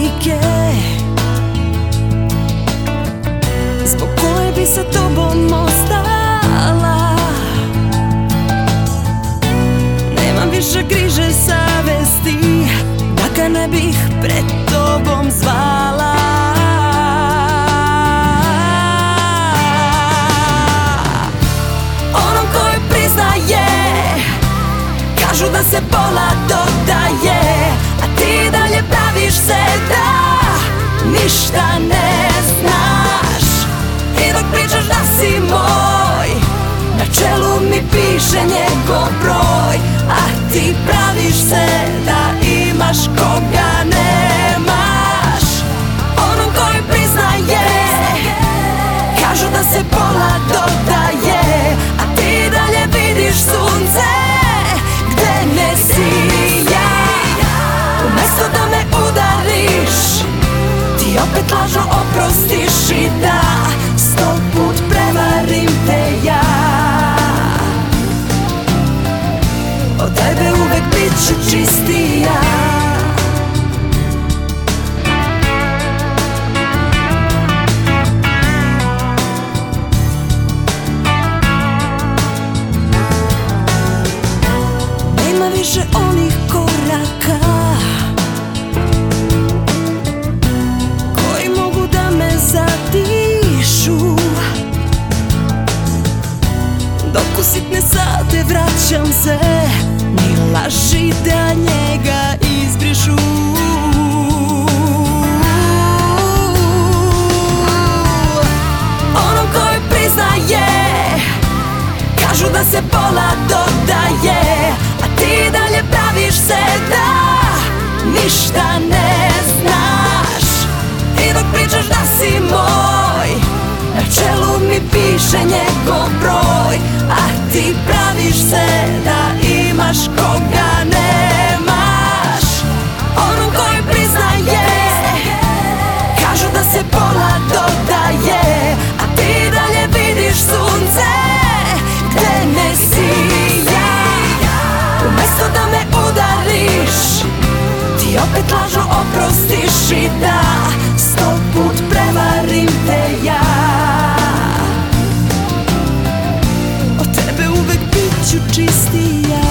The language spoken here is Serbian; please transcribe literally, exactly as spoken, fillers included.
razlike zbog koje bi sa tobom ostala. Nemam više griže savesti da ga ne bih pred tobom zvala. Onom koji priznaje, kažu da se pola dodaje, a ti dalje praviš se da ništa ne znaš. I dok pričaš da si moj, na čelu mi piše njegov broj, a ti praviš se da imaš koga nemaš. Onom koji priznaje, kažu da se pola dodaje, a ti dalje vidiš sunce gde ne sija. Umesto da me udariš, ti opet lažno oprostiš i da sto put prevarim te ja. Od tebe uvek bit ću čistija. Nema više onih koraka koji mogu da me zadišu, dok u sitne sate vraćam se, ni laži da njega izbrišu. Onom koji priznaje, kažu da se pola dodaje, a ti dalje praviš se da ništa ne znaš. I dok pričaš da si moj, na čelu mi piše njegov broj, a ti praviš se da imaš koga nemaš. Onom koji priznaje, kažu da se pola dodaje, a ti dalje vidiš sunce gde ne sija. Umesto da me udariš, ti opet lažno oprostiš i da sto put prevarim te ja. Od tebe uvek bit ću čistija.